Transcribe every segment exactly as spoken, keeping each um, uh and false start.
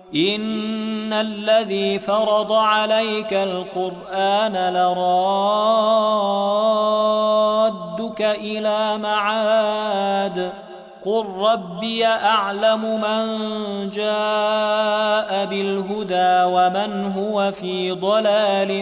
إن الذي فرض عليك القرآن لرادك إلى معاد قل ربي أعلم من جاء بالهدى ومن هو في ضلال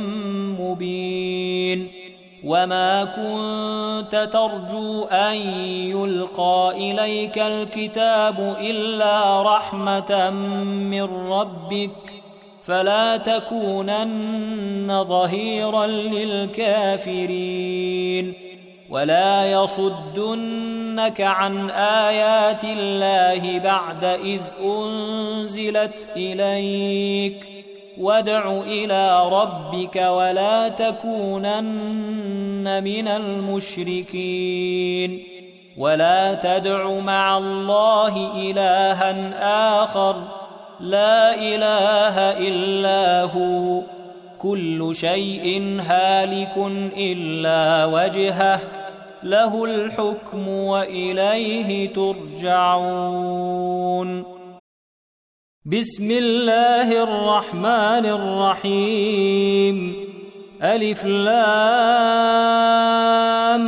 مبين وما كنت ترجو أن يلقى إليك الكتاب إلا رحمة من ربك فلا تكونن ظهيرا للكافرين ولا يصدنك عن آيات الله بعد إذ أنزلت إليك وادع إلى ربك ولا تكونن من المشركين ولا تدع مع الله إلها آخر لا إله إلا هو كل شيء هالك إلا وجهه له الحكم وإليه ترجعون. بسم الله الرحمن الرحيم. ألف لام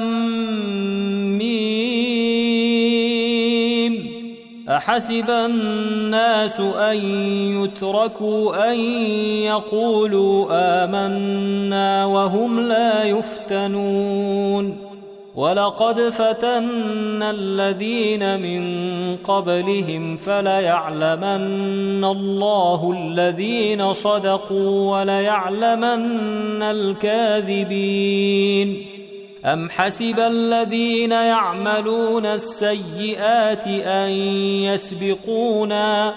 ميم. أحسب الناس أن يتركوا أن يقولوا آمنا وهم لا يفتنون ولقد فتنا الذين من قبلهم فليعلمن الله الذين صدقوا وليعلمن الكاذبين. أم حسب الذين يعملون السيئات أن يسبقونا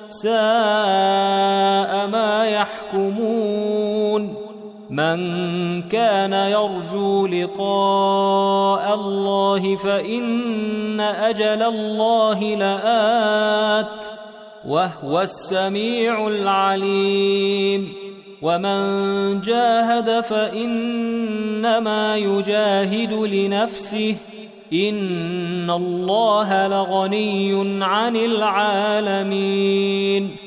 ساء ما يحكمون. من كان يرجو لقاء الله فإن أجل الله لآت وهو السميع العليم. ومن جاهد فإنما يجاهد لنفسه إن الله لغني عن العالمين.